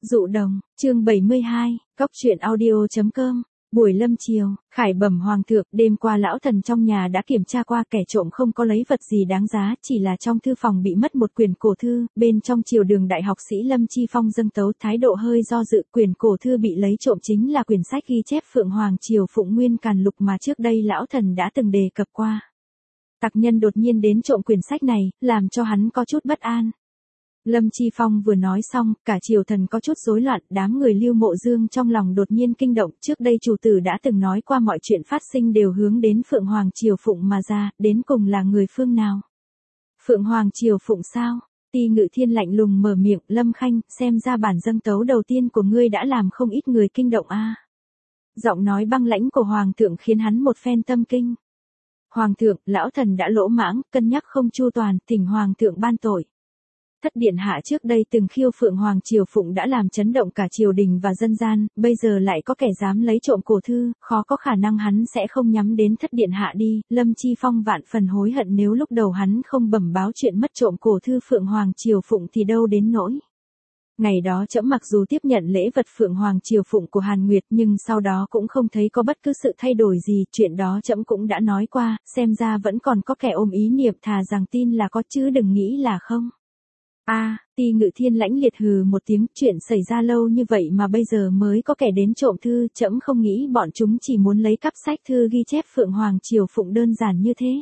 Dụ đồng, chương 72, Cóc truyện audio.com. Buổi lâm chiều, Khải bẩm hoàng thượng, đêm qua lão thần trong nhà đã kiểm tra qua, kẻ trộm không có lấy vật gì đáng giá, chỉ là trong thư phòng bị mất một quyển cổ thư, bên trong triều đường đại học sĩ Lâm Chi Phong dâng tấu, thái độ hơi do dự. Quyển cổ thư bị lấy trộm chính là quyển sách ghi chép Phượng Hoàng Triều Phụng Nguyên Càn Lục mà trước đây lão thần đã từng đề cập qua. Tặc nhân đột nhiên đến trộm quyển sách này, làm cho hắn có chút bất an. Lâm Chi Phong vừa nói xong, cả triều thần có chút rối loạn, đám người Lưu Mộ Dương trong lòng đột nhiên kinh động, trước đây chủ tử đã từng nói qua mọi chuyện phát sinh đều hướng đến Phượng Hoàng Triều Phụng mà ra, đến cùng là người phương nào? Phượng Hoàng Triều Phụng sao? Ti Ngự Thiên lạnh lùng mở miệng, Lâm Khanh, xem ra bản dâng tấu đầu tiên của ngươi đã làm không ít người kinh động a. Giọng nói băng lãnh của Hoàng thượng khiến hắn một phen tâm kinh. Hoàng thượng, lão thần đã lỗ mãng, cân nhắc không chu toàn, thỉnh Hoàng thượng ban tội. Thất điện hạ trước đây từng khiêu Phượng Hoàng Triều Phụng đã làm chấn động cả triều đình và dân gian, bây giờ lại có kẻ dám lấy trộm cổ thư, khó có khả năng hắn sẽ không nhắm đến thất điện hạ đi. Lâm Chi Phong vạn phần hối hận nếu lúc đầu hắn không bẩm báo chuyện mất trộm cổ thư Phượng Hoàng Triều Phụng thì đâu đến nỗi. Ngày đó trẫm mặc dù tiếp nhận lễ vật Phượng Hoàng Triều Phụng của Hàn Nguyệt nhưng sau đó cũng không thấy có bất cứ sự thay đổi gì, chuyện đó trẫm cũng đã nói qua, xem ra vẫn còn có kẻ ôm ý niệm, thà rằng tin là có chứ đừng nghĩ là không. Ti Ngự Thiên lãnh liệt hừ một tiếng, chuyện xảy ra lâu như vậy mà bây giờ mới có kẻ đến trộm thư, trẫm không nghĩ bọn chúng chỉ muốn lấy cắp sách thư ghi chép Phượng Hoàng Triều Phụng đơn giản như thế.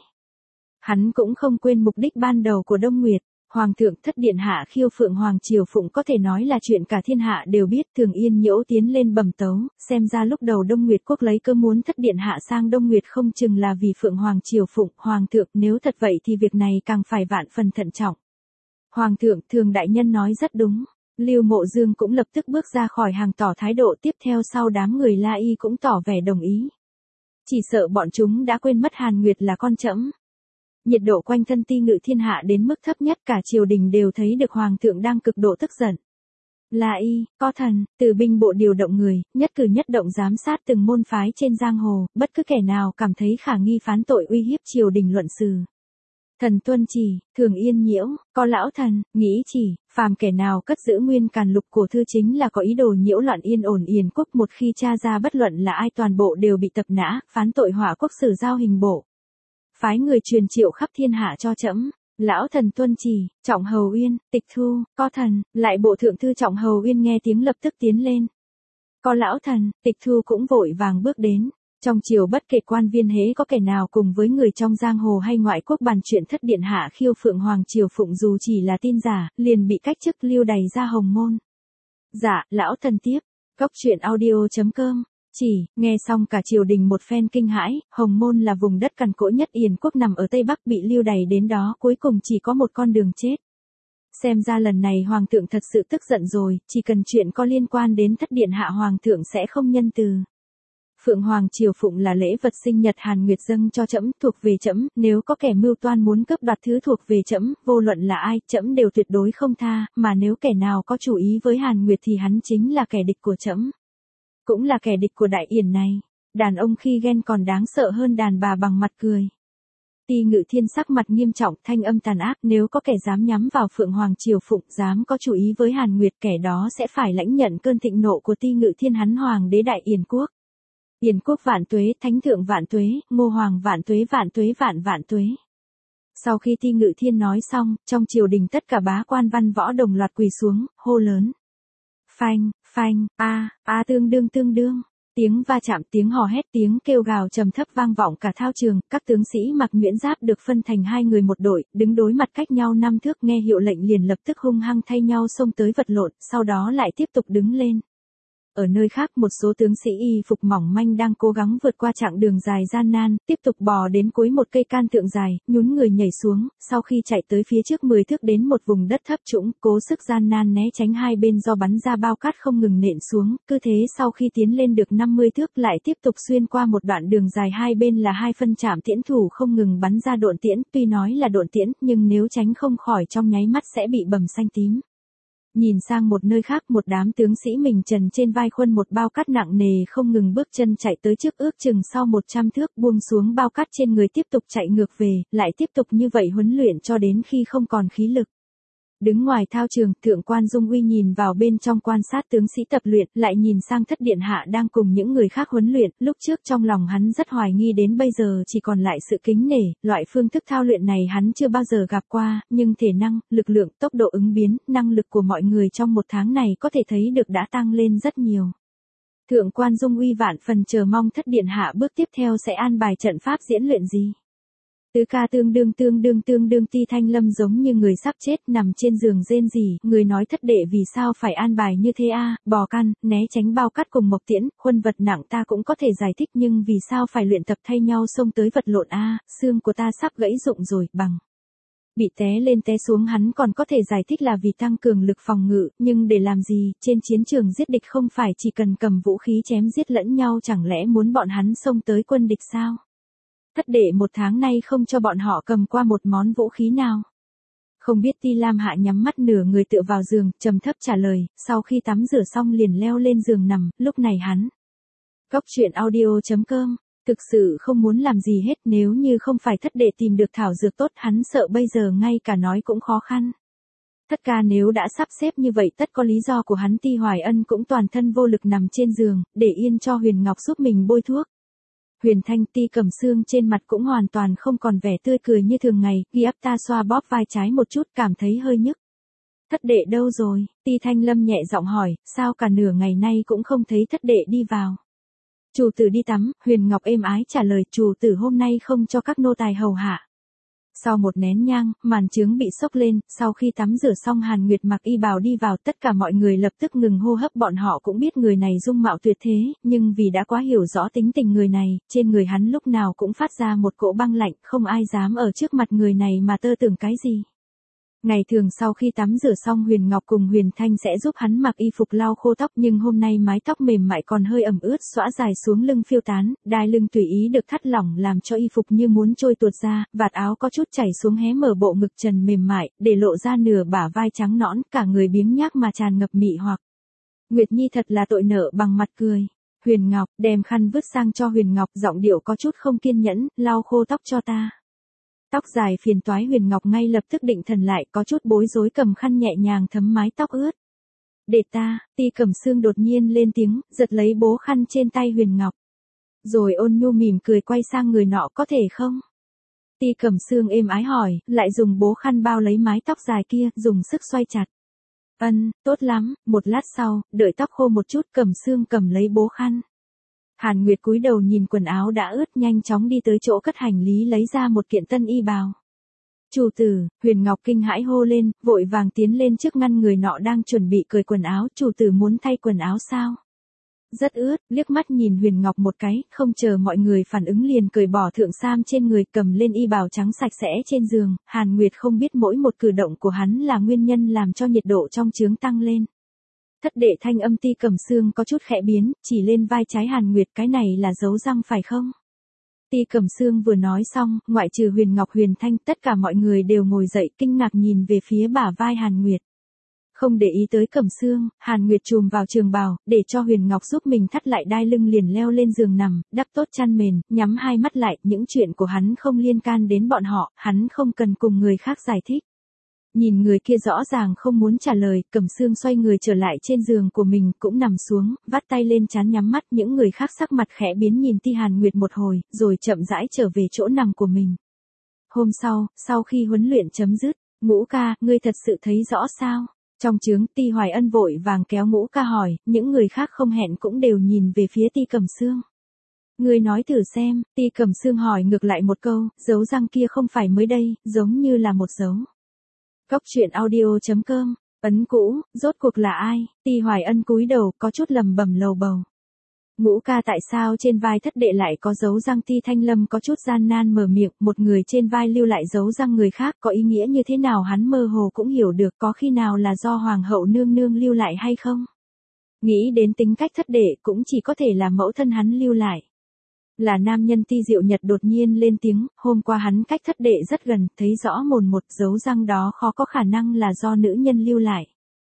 Hắn cũng không quên mục đích ban đầu của Đông Nguyệt. Hoàng thượng, thất điện hạ khiêu Phượng Hoàng Triều Phụng có thể nói là chuyện cả thiên hạ đều biết. Thường Yên Nhiễu tiến lên bẩm tấu, xem ra lúc đầu Đông Nguyệt quốc lấy cơ muốn thất điện hạ sang Đông Nguyệt không chừng là vì Phượng Hoàng Triều Phụng. Hoàng thượng, nếu thật vậy thì việc này càng phải vạn phần thận trọng. Hoàng thượng, Thường đại nhân nói rất đúng. Lưu Mộ Dương cũng lập tức bước ra khỏi hàng tỏ thái độ, tiếp theo sau đám người La Y cũng tỏ vẻ đồng ý. Chỉ sợ bọn chúng đã quên mất Hàn Nguyệt là con trẫm. Nhiệt độ quanh thân Ti Ngự Thiên hạ đến mức thấp nhất, cả triều đình đều thấy được Hoàng thượng đang cực độ tức giận. La Y, có thần, từ binh bộ điều động người, nhất cử nhất động giám sát từng môn phái trên giang hồ, bất cứ kẻ nào cảm thấy khả nghi phán tội uy hiếp triều đình luận xử. Thần tuân chỉ, Thường Yên Nhiễu, có lão thần, nghĩ chỉ, phàm kẻ nào cất giữ Nguyên Càn Lục cổ thư chính là có ý đồ nhiễu loạn yên ổn Yên quốc, một khi tra ra bất luận là ai toàn bộ đều bị tập nã, phán tội hỏa quốc xử giao hình bộ. Phái người truyền triệu khắp thiên hạ cho trẫm. Lão thần tuân chỉ. Trọng Hầu Uyên, Tịch Thu, có thần, lại bộ thượng thư Trọng Hầu Uyên nghe tiếng lập tức tiến lên. Có lão thần, Tịch Thu cũng vội vàng bước đến. Trong triều bất kể quan viên hễ có kẻ nào cùng với người trong giang hồ hay ngoại quốc bàn chuyện thất điện hạ khiêu Phượng Hoàng Triều Phụng dù chỉ là tin giả, liền bị cách chức lưu đày ra hồng môn. Dạ, lão thần tiếp. Cóc truyện audio.com. Chỉ, nghe xong cả triều đình một phen kinh hãi, hồng môn là vùng đất cằn cỗi nhất Yên quốc nằm ở Tây Bắc, bị lưu đày đến đó cuối cùng chỉ có một con đường chết. Xem ra lần này Hoàng thượng thật sự tức giận rồi, chỉ cần chuyện có liên quan đến thất điện hạ Hoàng thượng sẽ không nhân từ. Phượng Hoàng Triều Phụng là lễ vật sinh nhật Hàn Nguyệt dâng cho trẫm, thuộc về trẫm, nếu có kẻ mưu toan muốn cướp đoạt thứ thuộc về trẫm, vô luận là ai, trẫm đều tuyệt đối không tha, mà nếu kẻ nào có chủ ý với Hàn Nguyệt thì hắn chính là kẻ địch của trẫm. Cũng là kẻ địch của đại yển này. Đàn ông khi ghen còn đáng sợ hơn đàn bà bằng mặt cười. Ti Ngự Thiên sắc mặt nghiêm trọng, thanh âm tàn ác, nếu có kẻ dám nhắm vào Phượng Hoàng Triều Phụng, dám có chủ ý với Hàn Nguyệt, kẻ đó sẽ phải lãnh nhận cơn thịnh nộ của Ti Ngự Thiên, hắn hoàng đế đại yển quốc. Yển quốc vạn tuế, thánh thượng vạn tuế, Ngô hoàng vạn tuế vạn tuế. Sau khi Ti Ngự Thiên nói xong, trong triều đình tất cả bá quan văn võ đồng loạt quỳ xuống, hô lớn. Phanh, phanh, tương đương. Tiếng va chạm, tiếng hò hét, tiếng kêu gào trầm thấp vang vọng cả thao trường, các tướng sĩ mặc nhuyễn giáp được phân thành hai người một đội, đứng đối mặt cách nhau 5 thước, nghe hiệu lệnh liền lập tức hung hăng thay nhau xông tới vật lộn, sau đó lại tiếp tục đứng lên. Ở nơi khác một số tướng sĩ y phục mỏng manh đang cố gắng vượt qua chặng đường dài gian nan, tiếp tục bò đến cuối một cây can tượng dài, nhún người nhảy xuống, sau khi chạy tới phía trước 10 thước đến một vùng đất thấp trũng, cố sức gian nan né tránh hai bên do bắn ra bao cát không ngừng nện xuống, cứ thế sau khi tiến lên được 50 thước lại tiếp tục xuyên qua một đoạn đường dài, hai bên là hai phân trạm tiễn thủ không ngừng bắn ra độn tiễn, tuy nói là độn tiễn, nhưng nếu tránh không khỏi trong nháy mắt sẽ bị bầm xanh tím. Nhìn sang một nơi khác, một đám tướng sĩ mình trần trên vai khuân một bao cát nặng nề không ngừng bước chân chạy tới trước, ước chừng sau 100 thước buông xuống bao cát trên người tiếp tục chạy ngược về, lại tiếp tục như vậy huấn luyện cho đến khi không còn khí lực. Đứng ngoài thao trường, Thượng quan Dung Uy nhìn vào bên trong quan sát tướng sĩ tập luyện, lại nhìn sang Thất điện hạ đang cùng những người khác huấn luyện, lúc trước trong lòng hắn rất hoài nghi đến bây giờ chỉ còn lại sự kính nể, loại phương thức thao luyện này hắn chưa bao giờ gặp qua, nhưng thể năng, lực lượng, tốc độ ứng biến, năng lực của mọi người trong một tháng này có thể thấy được đã tăng lên rất nhiều. Thượng quan Dung Uy vạn phần chờ mong Thất điện hạ bước tiếp theo sẽ an bài trận pháp diễn luyện gì. Tứ ca tương đương Ti Thanh Lâm giống như người sắp chết nằm trên giường rên rỉ, người nói Thất đệ vì sao phải an bài như thế a, bò căn, né tránh bao cắt cùng Mộc Tiễn, khuôn vật nặng ta cũng có thể giải thích nhưng vì sao phải luyện tập thay nhau xông tới vật lộn a, xương của ta sắp gãy rụng rồi, bằng. Bị té lên té xuống hắn còn có thể giải thích là vì tăng cường lực phòng ngự, nhưng để làm gì, trên chiến trường giết địch không phải chỉ cần cầm vũ khí chém giết lẫn nhau chẳng lẽ muốn bọn hắn xông tới quân địch sao? Thất đệ một tháng nay không cho bọn họ cầm qua một món vũ khí nào. Không biết Ti Lam Hạ nhắm mắt nửa người tựa vào giường, trầm thấp trả lời, sau khi tắm rửa xong liền leo lên giường nằm, lúc này hắn. Cóc truyện audio.com, thực sự không muốn làm gì hết nếu như không phải thất đệ tìm được thảo dược tốt hắn sợ bây giờ ngay cả nói cũng khó khăn. Tất cả nếu đã sắp xếp như vậy tất có lý do của hắn. Ti Hoài Ân cũng toàn thân vô lực nằm trên giường, để yên cho Huyền Ngọc giúp mình bôi thuốc. Huyền Thanh Ti Cẩm Sương trên mặt cũng hoàn toàn không còn vẻ tươi cười như thường ngày, ghi áp ta xoa bóp vai trái một chút cảm thấy hơi nhức. Thất đệ đâu rồi? Ti Thanh Lâm nhẹ giọng hỏi, sao cả nửa ngày nay cũng không thấy thất đệ đi vào. Chủ tử đi tắm, Huyền Ngọc êm ái trả lời, chủ tử hôm nay không cho các nô tài hầu hạ. Sau một nén nhang, màn chướng bị xốc lên, sau khi tắm rửa xong Hàn Nguyệt mặc y bào đi vào, tất cả mọi người lập tức ngừng hô hấp. Bọn họ cũng biết người này dung mạo tuyệt thế, nhưng vì đã quá hiểu rõ tính tình người này, trên người hắn lúc nào cũng phát ra một cỗ băng lạnh, không ai dám ở trước mặt người này mà tơ tưởng cái gì. Ngày thường sau khi tắm rửa xong Huyền Ngọc cùng Huyền Thanh sẽ giúp hắn mặc y phục lau khô tóc, nhưng hôm nay mái tóc mềm mại còn hơi ẩm ướt xõa dài xuống lưng phiêu tán, đai lưng tùy ý được thắt lỏng làm cho y phục như muốn trôi tuột ra, vạt áo có chút chảy xuống hé mở bộ ngực trần mềm mại, để lộ ra nửa bả vai trắng nõn, cả người biếng nhác mà tràn ngập mị hoặc. Nguyệt Nhi thật là tội nợ bằng mặt cười. Huyền Ngọc đem khăn vứt sang cho Huyền Ngọc, giọng điệu có chút không kiên nhẫn, lau khô tóc cho ta. Tóc dài phiền toái Huyền Ngọc ngay lập tức định thần lại, có chút bối rối cầm khăn nhẹ nhàng thấm mái tóc ướt. Để ta, Ti Cẩm Sương đột nhiên lên tiếng, giật lấy bố khăn trên tay Huyền Ngọc. Rồi ôn nhu mỉm cười quay sang người nọ, có thể không? Ti Cẩm Sương êm ái hỏi, lại dùng bố khăn bao lấy mái tóc dài kia, dùng sức xoay chặt. Tốt lắm. Một lát sau, đợi tóc khô một chút Cẩm Sương cầm lấy bố khăn. Hàn Nguyệt cúi đầu nhìn quần áo đã ướt nhanh chóng đi tới chỗ cất hành lý lấy ra một kiện tân y bào. Chủ tử, Huyền Ngọc kinh hãi hô lên, vội vàng tiến lên trước ngăn người nọ đang chuẩn bị cởi quần áo, chủ tử muốn thay quần áo sao? Rất ướt, liếc mắt nhìn Huyền Ngọc một cái, không chờ mọi người phản ứng liền cởi bỏ thượng sam trên người cầm lên y bào trắng sạch sẽ trên giường, Hàn Nguyệt không biết mỗi một cử động của hắn là nguyên nhân làm cho nhiệt độ trong trướng tăng lên. Thất đệ thanh âm Ti Cẩm Sương có chút khẽ biến, chỉ lên vai trái Hàn Nguyệt, cái này là dấu răng phải không? Ti Cẩm Sương vừa nói xong, ngoại trừ Huyền Ngọc Huyền Thanh, tất cả mọi người đều ngồi dậy kinh ngạc nhìn về phía bả vai Hàn Nguyệt. Không để ý tới Cẩm Sương, Hàn Nguyệt chùm vào trường bào, để cho Huyền Ngọc giúp mình thắt lại đai lưng liền leo lên giường nằm, đắp tốt chăn mền, nhắm hai mắt lại, những chuyện của hắn không liên can đến bọn họ, hắn không cần cùng người khác giải thích. Nhìn người kia rõ ràng không muốn trả lời, Cẩm Sương xoay người trở lại trên giường của mình, cũng nằm xuống, vắt tay lên trán nhắm mắt, những người khác sắc mặt khẽ biến nhìn Ti Hàn Nguyệt một hồi, rồi chậm rãi trở về chỗ nằm của mình. Hôm sau khi huấn luyện chấm dứt, Ngũ ca, ngươi thật sự thấy rõ sao? Trong trướng, Ti Hoài Ân vội vàng kéo Ngũ ca hỏi, những người khác không hẹn cũng đều nhìn về phía Ti Cẩm Sương. Ngươi nói thử xem, Ti Cẩm Sương hỏi ngược lại một câu, dấu răng kia không phải mới đây, giống như là một dấu. Cóc truyện audio.com, ấn cũ, rốt cuộc là ai? Ti Hoài Ân cúi đầu, có chút lầm bầm lầu bầu. Ngũ ca tại sao trên vai thất đệ lại có dấu răng? Ti Thanh Lâm có chút gian nan mở miệng, một người trên vai lưu lại dấu răng người khác có ý nghĩa như thế nào hắn mơ hồ cũng hiểu được, có khi nào là do Hoàng hậu nương nương lưu lại hay không? Nghĩ đến tính cách thất đệ cũng chỉ có thể là mẫu thân hắn lưu lại. Là nam nhân. Ti Diệu Nhật đột nhiên lên tiếng, hôm qua hắn cách thất đệ rất gần, thấy rõ mồn một, dấu răng đó khó có khả năng là do nữ nhân lưu lại.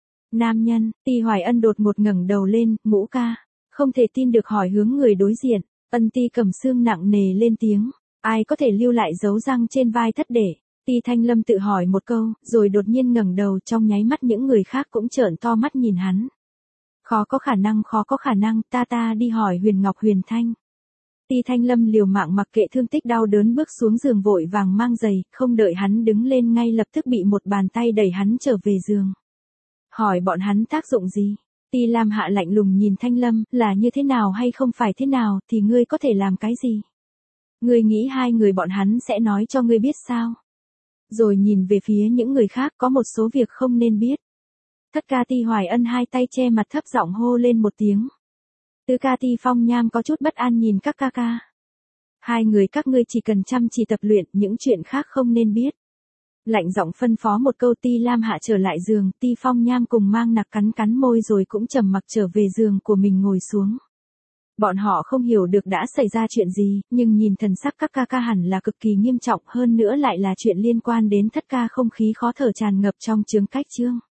Nam nhân. Ti Hoài Ân đột ngột ngẩng đầu lên, Ngũ ca, không thể tin được hỏi hướng người đối diện. Ti Cẩm Sương nặng nề lên tiếng, ai có thể lưu lại dấu răng trên vai thất đệ? Ti Thanh Lâm tự hỏi một câu, rồi đột nhiên ngẩng đầu, trong nháy mắt những người khác cũng trợn to mắt nhìn hắn. Khó có khả năng, ta đi hỏi Huyền Ngọc Huyền Thanh. Ti Thanh Lâm liều mạng mặc kệ thương tích đau đớn bước xuống giường vội vàng mang giày, không đợi hắn đứng lên ngay lập tức bị một bàn tay đẩy hắn trở về giường. Hỏi bọn hắn tác dụng gì? Ti Lam Hạ lạnh lùng nhìn Thanh Lâm, là như thế nào hay không phải thế nào thì ngươi có thể làm cái gì? Ngươi nghĩ hai người bọn hắn sẽ nói cho ngươi biết sao? Rồi nhìn về phía những người khác, có một số việc không nên biết. Thất ca Ti Hoài Ân hai tay che mặt thấp giọng hô lên một tiếng. Tứ ca Ti Phong Nham có chút bất an nhìn các ca. Hai người các ngươi chỉ cần chăm chỉ tập luyện, những chuyện khác không nên biết. Lạnh giọng phân phó một câu. Ti Lam Hạ trở lại giường, Ti Phong Nham cùng Mang Nặc cắn môi rồi cũng trầm mặc trở về giường của mình ngồi xuống. Bọn họ không hiểu được đã xảy ra chuyện gì, nhưng nhìn thần sắc các ca hẳn là cực kỳ nghiêm trọng, hơn nữa lại là chuyện liên quan đến Thất ca, không khí khó thở tràn ngập trong chướng cách trương.